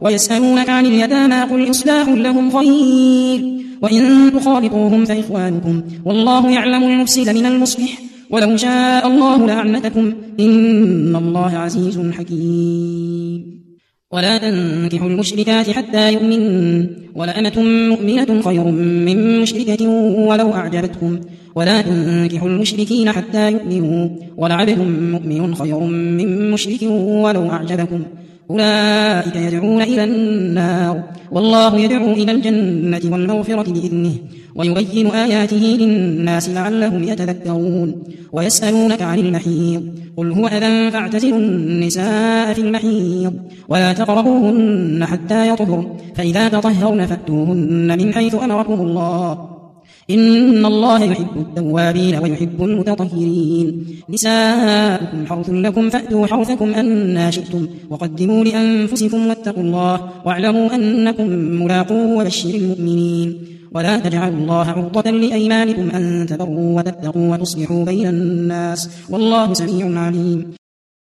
ويسألونك عن اليتامى قل إصلاح لهم خير وإن تخالطوهم فإخوانكم والله يعلم المفسد من المصلح ولو شاء الله لأعنتكم إن الله عزيز حكيم. ولا تنكحوا المشركات حتى يؤمنن ولأمة مؤمنة خير من مشركة ولو أعجبتكم ولا تنكحوا المشركين حتى يؤمنوا ولعبد مؤمن خير من مشرك ولو أعجبكم أولئك يدعون إلى النار والله يدعو إلى الجنة والمغفرة بإذنه ويبين آياته للناس لعلهم يتذكرون. ويسألونك عن المحيض قل هو أذى فاعتزلوا النساء في المحيض ولا تقربوهن حتى يطهرن فإذا تطهرن فأتوهن من حيث أمركم الله إن الله يحب التوابين ويحب المتطهرين. نساؤكم حرث لكم فأتوا حرثكم أنى شئتم وقدموا لأنفسكم واتقوا الله واعلموا أنكم ملاقوه وبشر المؤمنين. ولا تجعلوا الله عرضة لأيمانكم أن تبروا وتتقوا وتصلحوا بين الناس والله سميع عليم.